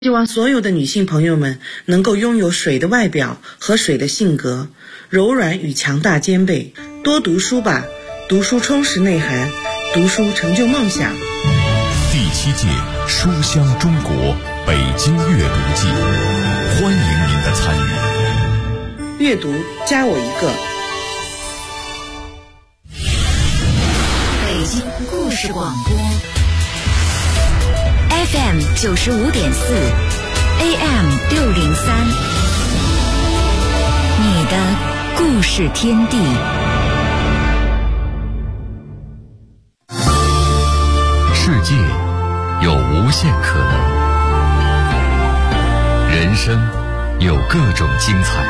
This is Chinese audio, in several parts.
希望所有的女性朋友们能够拥有水的外表和水的性格，柔软与强大兼备。多读书吧，读书充实内涵，读书成就梦想。 第7届书香中国北京阅读季，欢迎您的参与。 阅读加我一个。 北京故事广播 FM 95.4 AM 603，你的故事天地。 世界有无限可能，人生有各种精彩，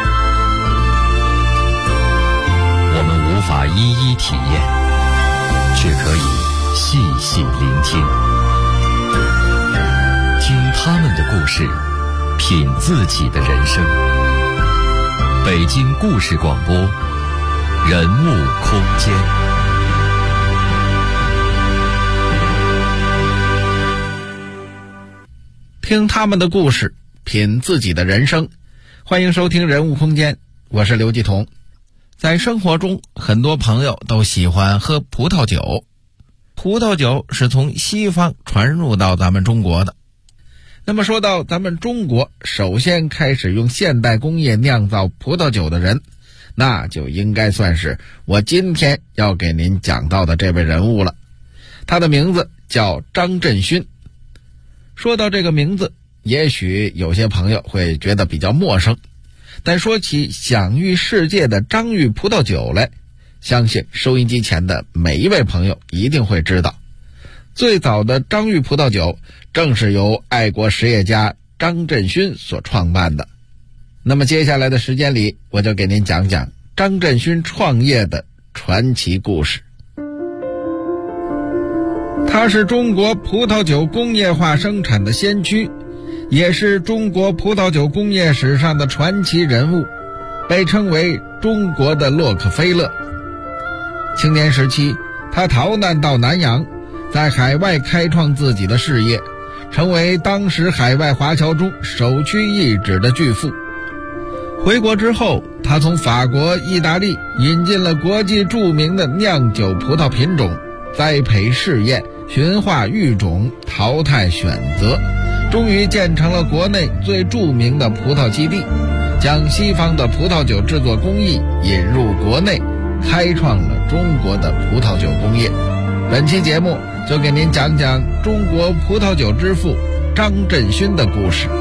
我们无法一一体验，却可以细细聆听，听他们的故事，品自己的人生。北京故事广播，人物空间。 听他们的故事，品自己的人生。欢迎收听人物空间，我是刘继彤。在生活中，很多朋友都喜欢喝葡萄酒。葡萄酒是从西方传入到咱们中国的。那么说到咱们中国首先开始用现代工业酿造葡萄酒的人，那就应该算是我今天要给您讲到的这位人物了。他的名字叫张振勋。说到这个名字，也许有些朋友会觉得比较陌生，但说起享誉世界的张裕葡萄酒来，相信收音机前的每一位朋友一定会知道，最早的张裕葡萄酒正是由爱国实业家张振勋所创办的。那么接下来的时间里，我就给您讲讲张振勋创业的传奇故事。他是中国葡萄酒工业化生产的先驱，也是中国葡萄酒工业史上的传奇人物，被称为中国的洛克菲勒。青年时期，他逃难到南洋，在海外开创自己的事业，成为当时海外华侨中首屈一指的巨富。回国之后，他从法国、意大利引进了国际著名的酿酒葡萄品种，栽培试验，驯化育种，淘汰选择，终于建成了国内最著名的葡萄基地，将西方的葡萄酒制作工艺引入国内，开创了中国的葡萄酒工业。本期节目就给您讲讲中国葡萄酒之父张振勋的故事。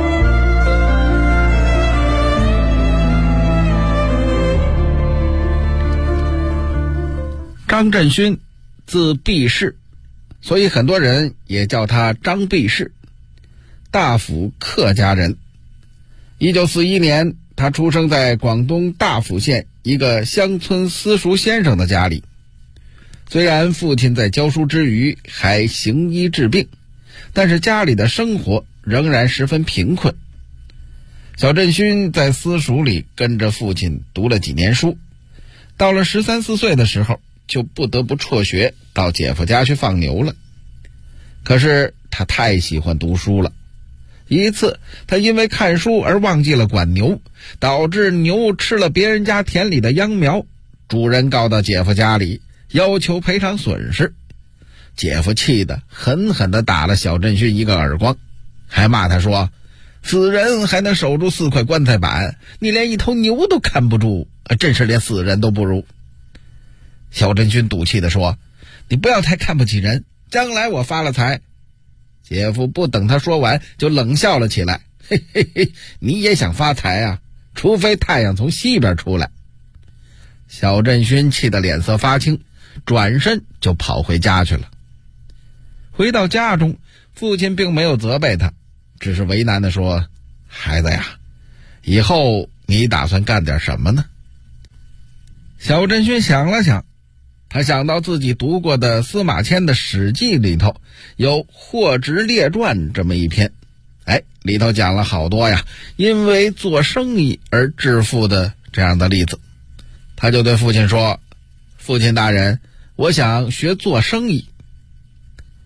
张振勋字毕士，所以很多人也叫他张毕士，大府客家人。1941年，他出生在广东大府县一个乡村私塾先生的家里。虽然父亲在教书之余还行医治病，但是家里的生活仍然十分贫困。小振勋在私塾里跟着父亲读了几年书，到了13、14岁的时候，就不得不辍学到姐夫家去放牛了。可是他太喜欢读书了，一次他因为看书而忘记了管牛，导致牛吃了别人家田里的秧苗，主人告到姐夫家里，要求赔偿损失。姐夫气得狠狠地打了小振勋一个耳光，还骂他说，死人还能守住4块棺材板，你连一头牛都看不住，真是连死人都不如。小振勋赌气地说，你不要太看不起人，将来我发了财。姐夫不等他说完就冷笑了起来，嘿嘿嘿，你也想发财啊？除非太阳从西边出来。小振勋气得脸色发青，转身就跑回家去了。回到家中，父亲并没有责备他，只是为难地说，孩子呀，以后你打算干点什么呢？小振勋想了想，他想到自己读过的司马迁的《史记》里头有《霍职列传》这么一篇，里头讲了好多呀，因为做生意而致富的这样的例子。他就对父亲说，父亲大人，我想学做生意。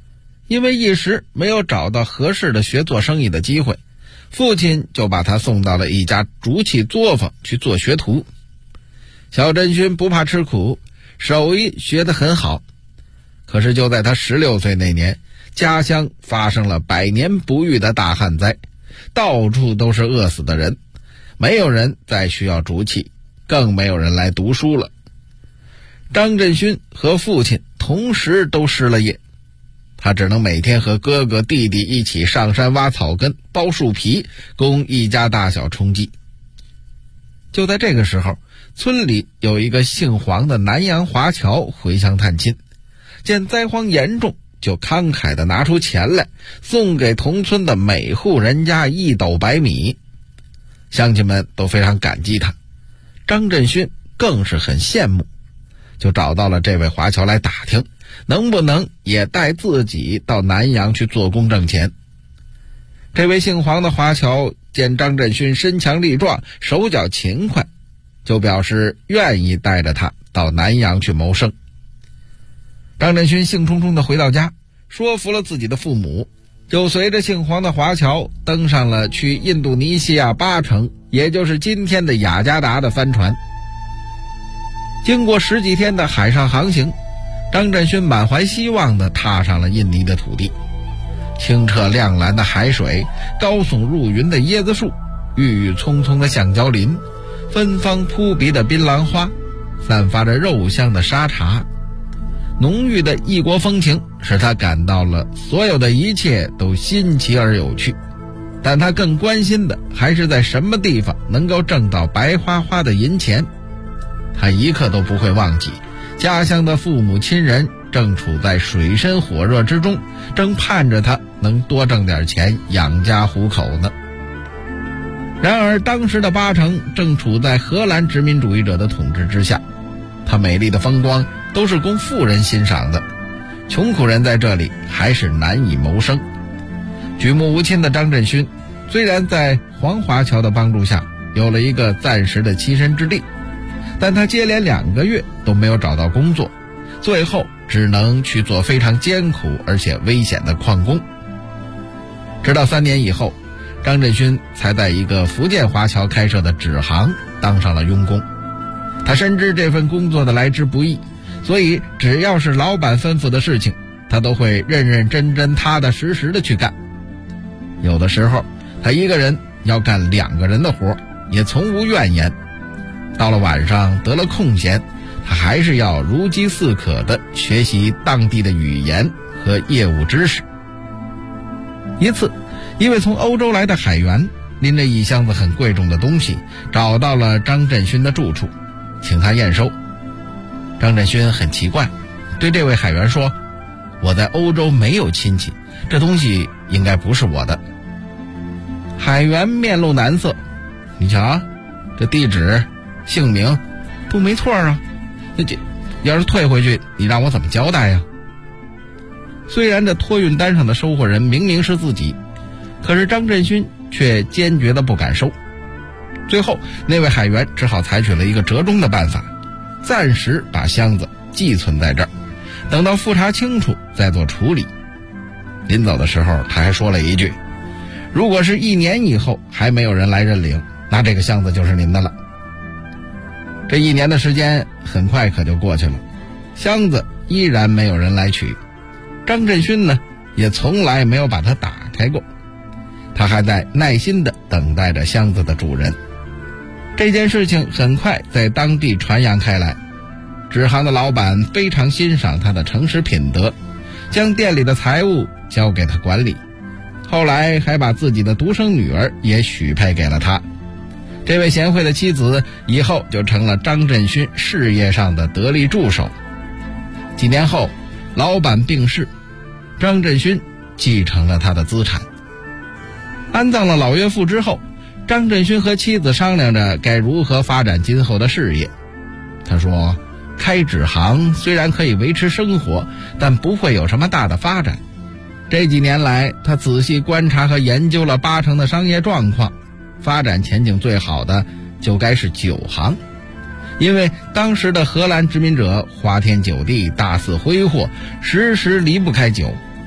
因为一时没有找到合适的学做生意的机会，父亲就把他送到了一家竹器作坊去做学徒。小振勋不怕吃苦，手艺学得很好。可是就在他16岁那年，家乡发生了100年不遇的大旱灾，到处都是饿死的人，没有人再需要竹器，更没有人来读书了。张振勋和父亲同时都失了业，他只能每天和哥哥弟弟一起上山挖草根、剥树皮，供一家大小充饥。就在这个时候，村里有一个姓黄的南洋华侨回乡探亲，见灾荒严重，就慷慨地拿出钱来，送给同村的每户人家1斗白米。乡亲们都非常感激他，张振勋更是很羡慕，就找到了这位华侨来打听，能不能也带自己到南洋去做工挣钱。这位姓黄的华侨见张振勋身强力壮，手脚勤快，就表示愿意带着他到南洋去谋生。张振勋兴冲冲地回到家，说服了自己的父母，就随着姓黄的华侨登上了去印度尼西亚巴城，也就是今天的雅加达的帆船。经过10几天的海上航行，张振勋满怀希望地踏上了印尼的土地。清澈亮蓝的海水，高耸入云的椰子树，郁郁葱葱的橡胶林，芬芳扑鼻的槟榔花，散发着肉香的沙茶，浓郁的异国风情使他感到了所有的一切都新奇而有趣。但他更关心的还是在什么地方能够挣到白花花的银钱。他一刻都不会忘记，家乡的父母亲人正处在水深火热之中，正盼着他能多挣点钱养家糊口呢。然而当时的巴城正处在荷兰殖民主义者的统治之下，它美丽的风光都是供富人欣赏的，穷苦人在这里还是难以谋生。举目无亲的张振勋虽然在黄华侨的帮助下有了一个暂时的栖身之地，但他接连2个月都没有找到工作，最后只能去做非常艰苦而且危险的矿工。直到3年以后，张振勋才在一个福建华侨开设的纸行当上了佣工。他深知这份工作的来之不易，所以只要是老板吩咐的事情，他都会认认真真踏踏实实的去干。有的时候他一个人要干2个人的活，也从无怨言。到了晚上得了空闲，他还是要如饥似渴地学习当地的语言和业务知识。一次，一位从欧洲来的海员拎着一箱子很贵重的东西找到了张振勋的住处，请他验收。张振勋很奇怪，对这位海员说：“我在欧洲没有亲戚，这东西应该不是我的。”海员面露难色：“你瞧，这地址、姓名都没错啊，这要是退回去，你让我怎么交代呀？”虽然这托运单上的收货人明明是自己，可是张振勋却坚决的不敢收。最后那位海员只好采取了一个折中的办法，暂时把箱子寄存在这儿，等到复查清楚再做处理。临走的时候他还说了一句：“如果是1年以后还没有人来认领，那这个箱子就是您的了。”这1年的时间很快可就过去了，箱子依然没有人来取。张振勋呢，也从来没有把它打开过，他还在耐心地等待着箱子的主人。这件事情很快在当地传扬开来，纸行的老板非常欣赏他的诚实品德，将店里的财务交给他管理，后来还把自己的独生女儿也许配给了他。这位贤惠的妻子以后就成了张振勋事业上的得力助手。几年后，老板病逝，张振勋继承了他的资产。安葬了老岳父之后，张振勋和妻子商量着该如何发展今后的事业。他说，开纸行虽然可以维持生活，但不会有什么大的发展。这几年来，他仔细观察和研究了巴城的商业状况，发展前景最好的就该是酒行，因为当时的荷兰殖民者花天酒地，大肆挥霍，时时离不开酒。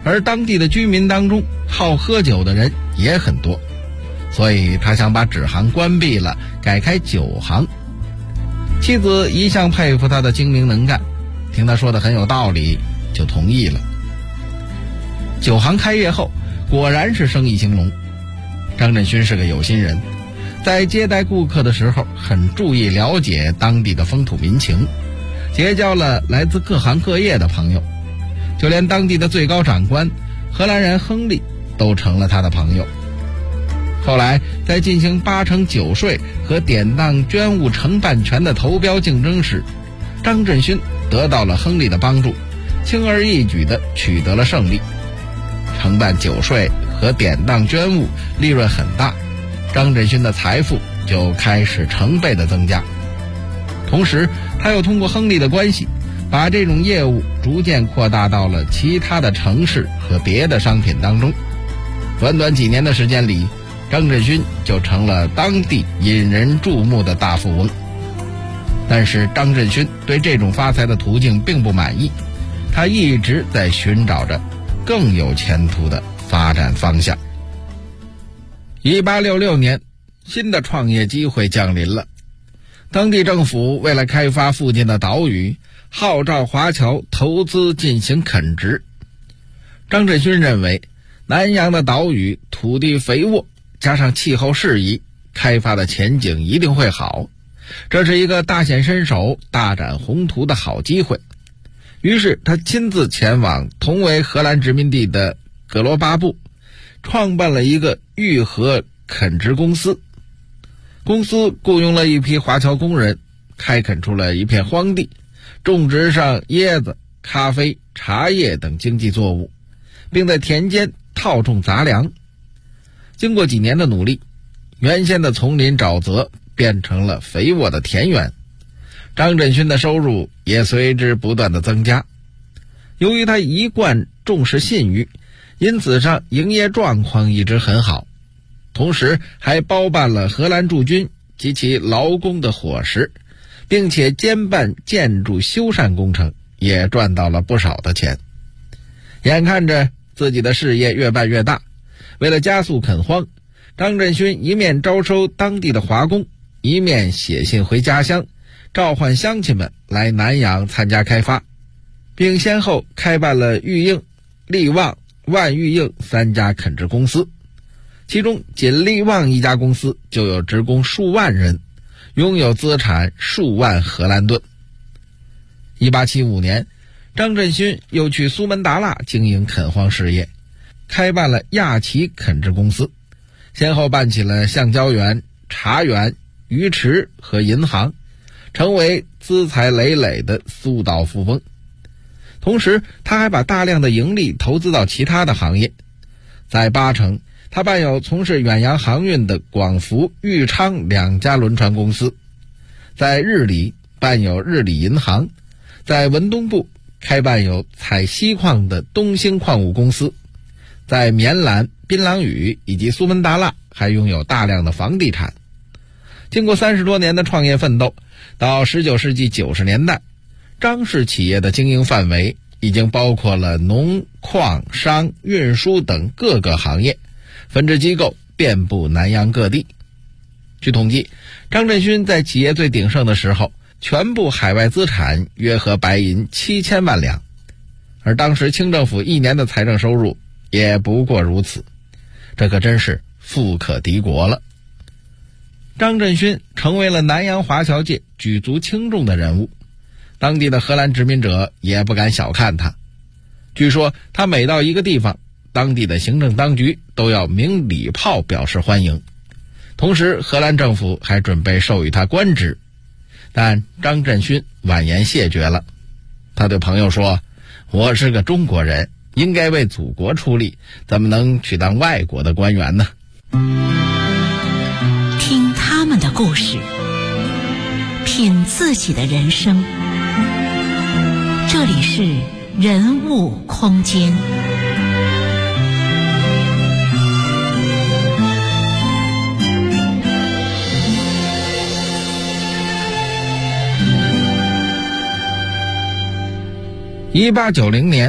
而当地的居民当中好喝酒的人也很多，所以他想把纸行关闭了，改开酒行。妻子一向佩服他的精明能干，听他说的很有道理，就同意了。酒行开业后，果然是生意兴隆。张振勋是个有心人，在接待顾客的时候很注意了解当地的风土民情，结交了来自各行各业的朋友，就连当地的最高长官荷兰人亨利都成了他的朋友。后来在进行8成酒税和典当捐物承办权的投标竞争时，张振勋得到了亨利的帮助，轻而易举地取得了胜利。承办酒税和典当捐物利润很大，张振勋的财富就开始成倍的增加。同时他又通过亨利的关系，把这种业务逐渐扩大到了其他的城市和别的商品当中。短短几年的时间里，张振勋就成了当地引人注目的大富翁。但是张振勋对这种发财的途径并不满意，他一直在寻找着更有前途的发展方向。1866年，新的创业机会降临了。当地政府为了开发附近的岛屿，号召华侨投资进行垦殖。张振勋认为，南洋的岛屿土地肥沃，加上气候适宜，开发的前景一定会好，这是一个大显身手、大展宏图的好机会。于是他亲自前往同为荷兰殖民地的格罗巴布，创办了一个玉河垦殖公司。公司雇佣了一批华侨工人，开垦出了一片荒地，种植上椰子、咖啡、茶叶等经济作物，并在田间套种杂粮。经过几年的努力，原先的丛林沼泽变成了肥沃的田园，张振勋的收入也随之不断的增加。由于他一贯重视信誉，因此上营业状况一直很好，同时还包办了荷兰驻军及其劳工的伙食，并且兼办建筑修缮工程，也赚到了不少的钱。眼看着自己的事业越办越大，为了加速垦荒，张振勋一面招收当地的华工，一面写信回家乡，召唤乡亲们来南洋参加开发，并先后开办了玉应、利旺、万玉应3家垦殖公司。其中仅利旺一家公司就有职工数万人，拥有资产数万荷兰盾。1875年，张振勋又去苏门答腊经营垦荒事业，开办了亚奇垦殖公司，先后办起了橡胶园、茶园、鱼池和银行，成为资财累累的苏岛富翁。同时他还把大量的盈利投资到其他的行业。在8城，他办有从事远洋航运的广福、裕昌2家轮船公司，在日里办有日里银行，在文东部开办有采锡矿的东兴矿物公司，在棉兰、槟榔屿以及苏门答腊还拥有大量的房地产。经过30多年的创业奋斗，到19世纪90年代，张氏企业的经营范围已经包括了农、矿、商、运输等各个行业，分支机构遍布南洋各地。据统计，张振勋在企业最鼎盛的时候，全部海外资产约合白银7000万两，而当时清政府1年的财政收入也不过如此，这可真是富可敌国了。张振勋成为了南洋华侨界举足轻重的人物，当地的荷兰殖民者也不敢小看他。据说他每到一个地方，当地的行政当局都要鸣礼炮表示欢迎，同时荷兰政府还准备授予他官职。但张振勋婉言谢绝了。他对朋友说，我是个中国人，应该为祖国出力，怎么能去当外国的官员呢？ 听他们的故事，品自己的人生。这里是人物空间。 1890年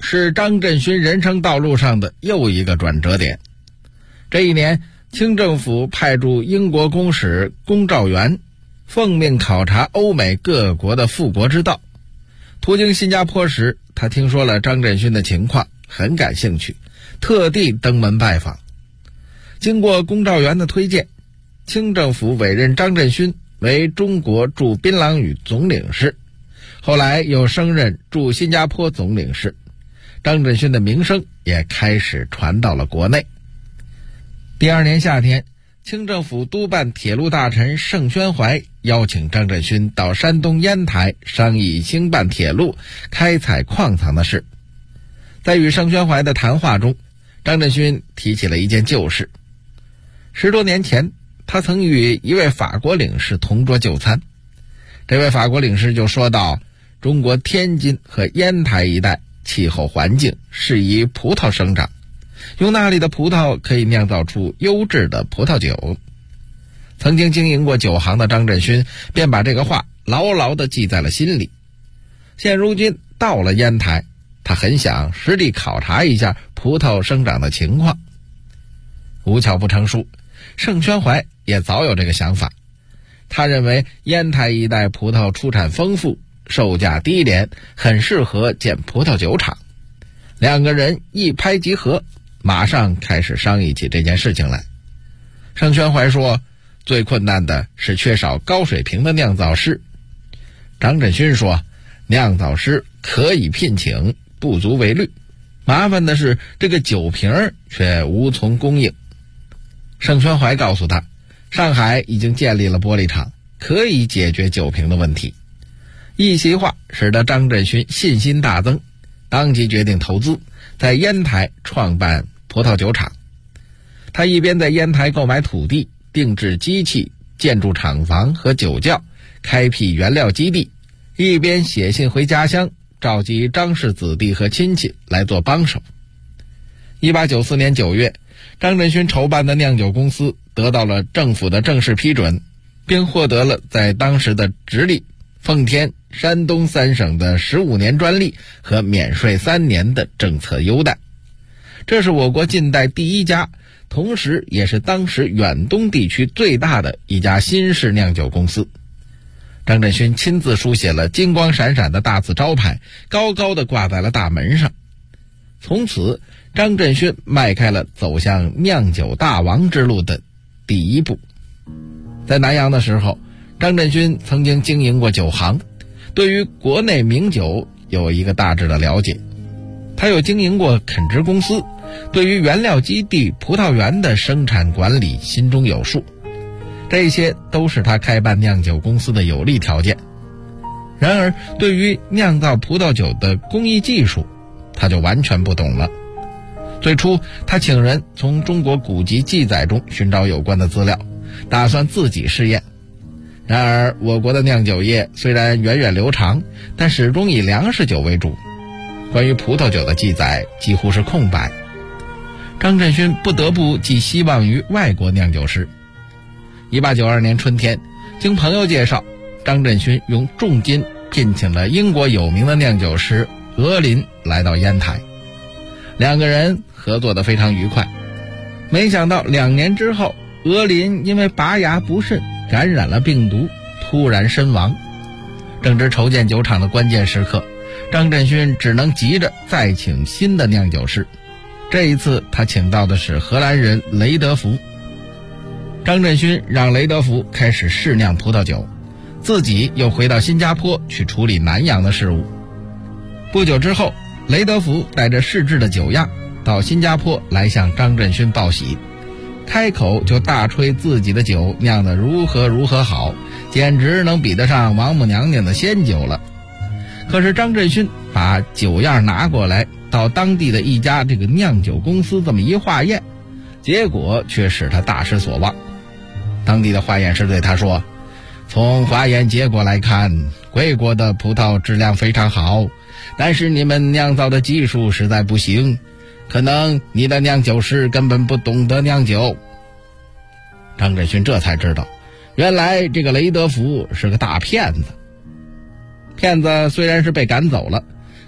是张振勋人生道路上的又一个转折点。这一年，清政府派驻英国公使龚兆元奉命考察欧美各国的复国之道。途经新加坡时，他听说了张振勋的情况，很感兴趣，特地登门拜访。经过龚兆元的推荐，清政府委任张振勋为中国驻槟榔屿总领事，后来又升任驻新加坡总领事。张振勋的名声也开始传到了国内。第二年夏天，清政府督办铁路大臣盛宣怀邀请张振勋到山东烟台商议兴办铁路、开采矿藏的事。在与盛宣怀的谈话中，张振勋提起了一件旧事。10多年前，他曾与一位法国领事同桌就餐。这位法国领事就说到，中国天津和烟台一带气候环境适宜葡萄生长，用那里的葡萄可以酿造出优质的葡萄酒。曾经经营过酒行的张振勋便把这个话牢牢地记在了心里。现如今到了烟台，他很想实地考察一下葡萄生长的情况。无巧不成书，盛宣怀也早有这个想法。他认为烟台一带葡萄出产丰富，售价低廉，很适合建葡萄酒厂。两个人一拍即合，马上开始商议起这件事情来。盛宣怀说，最困难的是缺少高水平的酿造师。张振勋说，酿造师可以聘请，不足为虑，麻烦的是这个酒瓶却无从供应。盛宣怀告诉他，上海已经建立了玻璃厂，可以解决酒瓶的问题。一席话使得张振勋信心大增，当即决定投资，在烟台创办葡萄酒厂。他一边在烟台购买土地、定制机器、建筑厂房和酒窖，开辟原料基地，一边写信回家乡，召集张氏子弟和亲戚来做帮手。1894年9月，张振勋筹办的酿酒公司得到了政府的正式批准，并获得了在当时的直隶、奉天、山东3省的15年专利和免税3年的政策优待。这是我国近代第一家，同时也是当时远东地区最大的一家新式酿酒公司。张振勋亲自书写了金光闪闪的大字招牌，高高地挂在了大门上。从此，张振勋迈开了走向酿酒大王之路的第一步。在南洋的时候，张振勋曾经经营过酒行，对于国内名酒有一个大致的了解。他又经营过垦殖公司，对于原料基地、葡萄园的生产管理心中有数。这些都是他开办酿酒公司的有利条件。然而，对于酿造葡萄酒的工艺技术，他就完全不懂了。最初，他请人从中国古籍记载中寻找有关的资料，打算自己试验。然而，我国的酿酒业虽然源远流长，但始终以粮食酒为主，关于葡萄酒的记载几乎是空白。张振勋不得不寄希望于外国酿酒师。1892年春天，经朋友介绍，张振勋用重金聘请了英国有名的酿酒师俄林来到烟台。两个人合作得非常愉快。没想到2年之后，俄林因为拔牙不慎感染了病毒，突然身亡。正值筹建酒厂的关键时刻，张振勋只能急着再请新的酿酒师。这一次他请到的是荷兰人雷德福。张振勋让雷德福开始试酿葡萄酒，自己又回到新加坡去处理南洋的事务。不久之后，雷德福带着试制的酒样到新加坡来向张振勋报喜，开口就大吹自己的酒酿得如何好，简直能比得上王母娘娘的仙酒了。可是张振勋把酒样拿过来，到当地的一家这个酿酒公司这么一化验，结果却使他大失所望。当地的化验师对他说，从化验结果来看，贵国的葡萄质量非常好，但是你们酿造的技术实在不行，可能你的酿酒师根本不懂得酿酒。张振勋这才知道，原来这个雷德福是个大骗子。骗子虽然是被赶走了，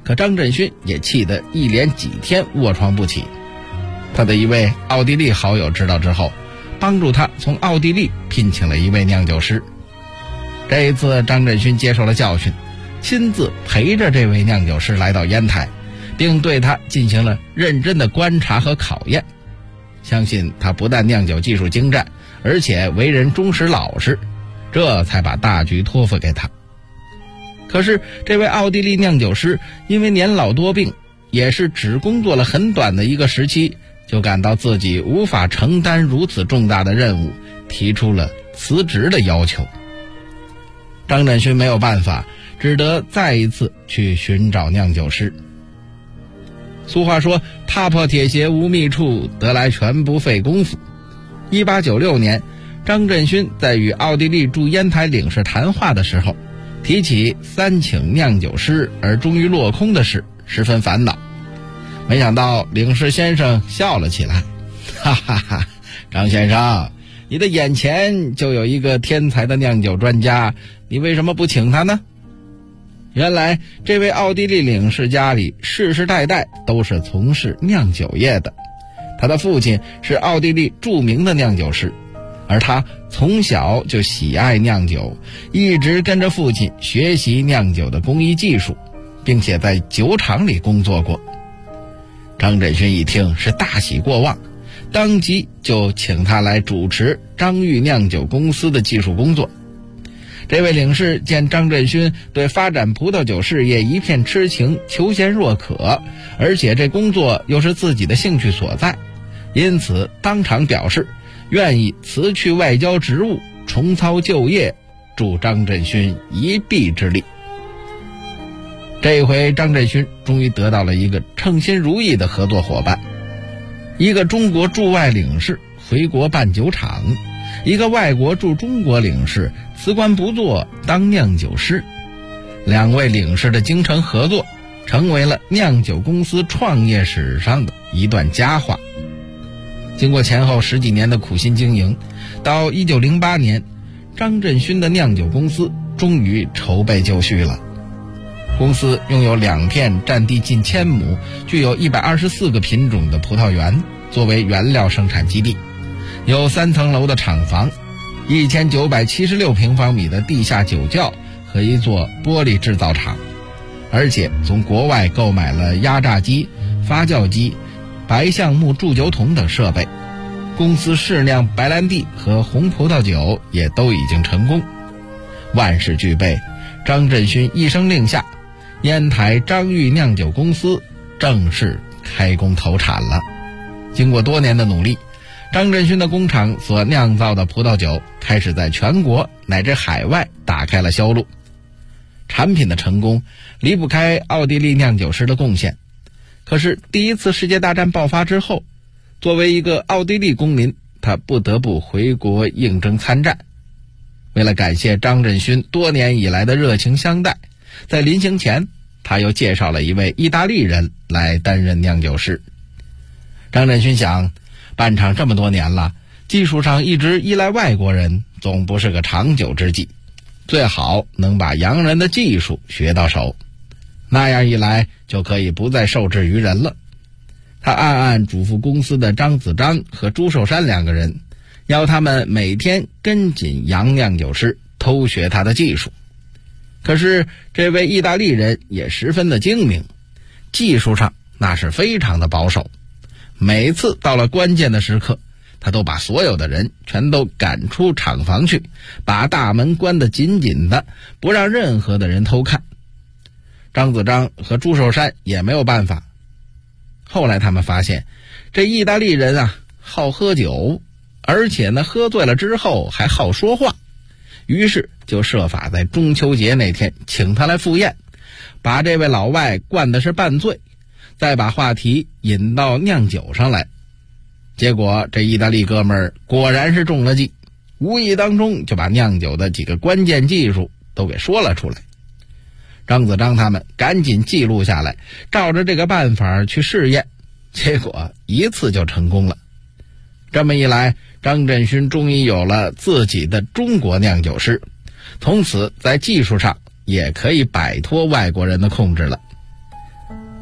可张振勋也气得一连几天卧床不起。他的一位奥地利好友知道之后，帮助他从奥地利聘请了一位酿酒师。这一次张振勋接受了教训，亲自陪着这位酿酒师来到烟台，并对他进行了认真的观察和考验。相信他不但酿酒技术精湛，而且为人忠实老实，这才把大局托付给他。可是这位奥地利酿酒师因为年老多病，也是只工作了很短的一个时期，就感到自己无法承担如此重大的任务，提出了辞职的要求。张振勋没有办法，只得再一次去寻找酿酒师。俗话说，踏破铁鞋无觅处，得来全不费功夫。1896年，张振勋在与奥地利驻烟台领事谈话的时候，提起三请酿酒师而终于落空的事，十分烦恼。没想到领事先生笑了起来，哈哈哈，张先生，你的眼前就有一个天才的酿酒专家，你为什么不请他呢？原来这位奥地利领事家里世世代代都是从事酿酒业的，他的父亲是奥地利著名的酿酒师，而他从小就喜爱酿酒，一直跟着父亲学习酿酒的工艺技术，并且在酒厂里工作过。张振勋一听是大喜过望，当即就请他来主持张裕酿酒公司的技术工作。这位领事见张振勋对发展葡萄酒事业一片痴情，求贤若渴，而且这工作又是自己的兴趣所在，因此当场表示愿意辞去外交职务，重操旧业，助张振勋一臂之力。这回张振勋终于得到了一个称心如意的合作伙伴，一个中国驻外领事回国办酒厂，一个外国驻中国领事辞官不做当酿酒师。两位领事的精诚合作成为了酿酒公司创业史上的一段佳话。经过前后10几年的苦心经营，到1908年，张振勋的酿酒公司终于筹备就绪了。公司拥有2片占地近1000亩、具有124个品种的葡萄园作为原料生产基地，有3层楼的厂房，1976平方米的地下酒窖和一座玻璃制造厂，而且从国外购买了压榨机、发酵机、白橡木铸酒桶等设备。公司试酿白兰地和红葡萄酒也都已经成功。万事俱备，张振勋一声令下，烟台张裕酿酒公司正式开工投产了。经过多年的努力，张振勋的工厂所酿造的葡萄酒开始在全国乃至海外打开了销路。产品的成功离不开奥地利酿酒师的贡献。可是第一次世界大战爆发之后，作为一个奥地利公民，他不得不回国应征参战。为了感谢张振勋多年以来的热情相待，在临行前他又介绍了一位意大利人来担任酿酒师。张振勋想，办厂这么多年了，技术上一直依赖外国人，总不是个长久之计，最好能把洋人的技术学到手，那样一来就可以不再受制于人了。他暗暗嘱咐公司的张子章和朱寿山2个人，要他们每天跟紧杨酿酒师，偷学他的技术。可是这位意大利人也十分的精明，技术上那是非常的保守，每次到了关键的时刻，他都把所有的人全都赶出厂房去，把大门关得紧紧的，不让任何的人偷看。张子章和朱寿山也没有办法。后来他们发现，这意大利人啊，好喝酒，而且呢，喝醉了之后还好说话，于是就设法在中秋节那天请他来赴宴，把这位老外灌的是半醉，再把话题引到酿酒上来。结果这意大利哥们儿果然是中了计，无意当中就把酿酒的几个关键技术都给说了出来。张子章他们赶紧记录下来，照着这个办法去试验，结果一次就成功了。这么一来，张振勋终于有了自己的中国酿酒师，从此在技术上也可以摆脱外国人的控制了。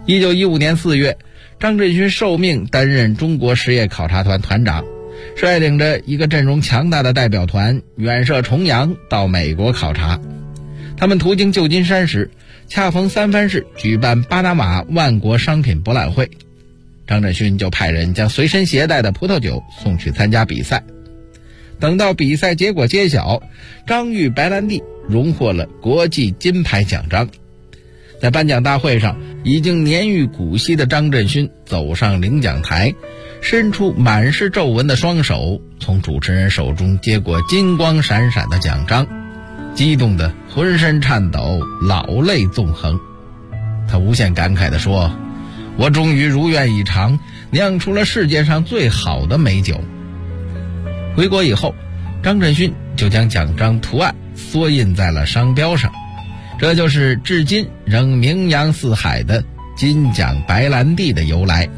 1915年4月，张振勋受命担任中国实业考察团团长，率领着一个阵容强大的代表团远涉重洋到美国考察。他们途经旧金山时，恰逢三藩市举办巴拿马万国商品博览会，张振勋就派人将随身携带的葡萄酒送去参加比赛。等到比赛结果揭晓，张裕白兰地荣获了国际金牌奖章。在颁奖大会上，已经年逾古稀的张振勋走上领奖台，伸出满是皱纹的双手，从主持人手中接过金光闪闪的奖章，激动得浑身颤抖，老泪纵横。他无限感慨地说：“我终于如愿以偿，酿出了世界上最好的美酒。”回国以后，张振勋就将奖章图案缩印在了商标上，这就是至今仍名扬四海的金奖白兰地的由来。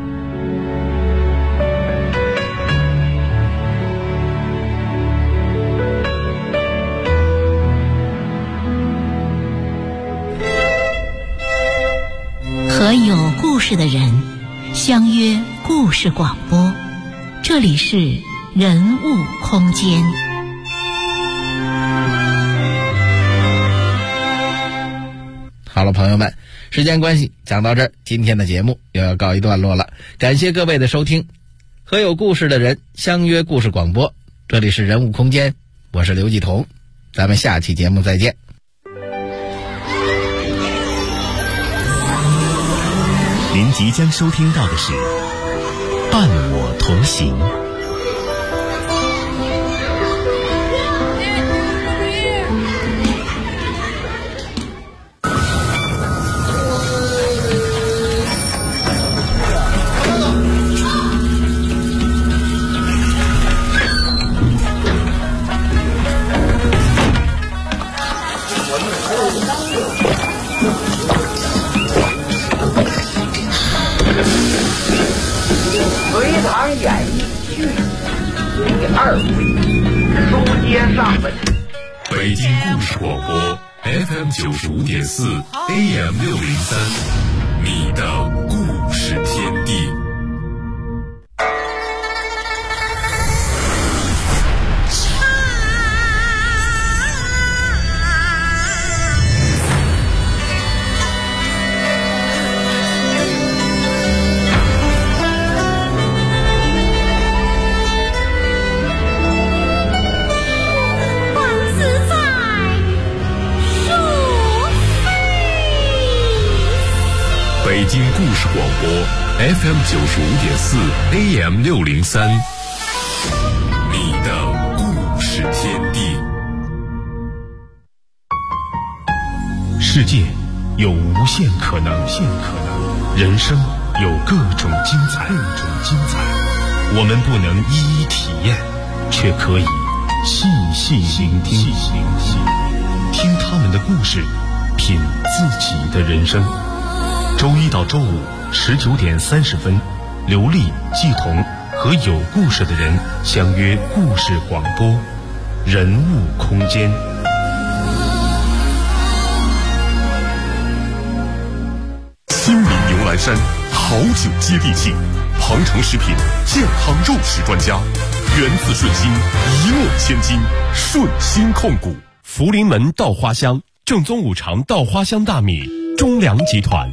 和有故事的人相约故事广播，这里是人物空间。 好了，朋友们，时间关系讲到这儿，今天的节目又要告一段落了。感谢各位的收听，和有故事的人相约故事广播，这里是人物空间，我是刘继彤，咱们下期节目再见。 您即将收听到的是伴我同行。 隋唐演义续第2回，书接上文。 北京故事广播 FM 95.4 AM 603，你的故事天地。北京故事广播 FM 95.4 AM 603，你的故事天地。 世界有无限可能，人生有各种精彩。我们不能一一体验，却可以细细聆听，听他们的故事，品自己的人生。周一到周五19点30分，刘丽、季彤和有故事的人相约故事广播，人物空间。 新民牛栏山好酒接地气，鹏城食品健康肉食专家，源自顺心，一诺千金，顺心控股。福临门稻花香，正宗五常稻花香大米，中粮集团。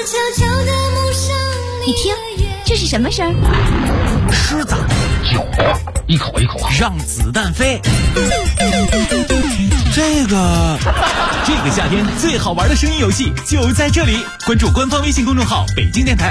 你听，这是什么声？ 狮子酒，一口一口让子弹飞。这个夏天最好玩的声音游戏就在这里，关注官方微信公众号北京电台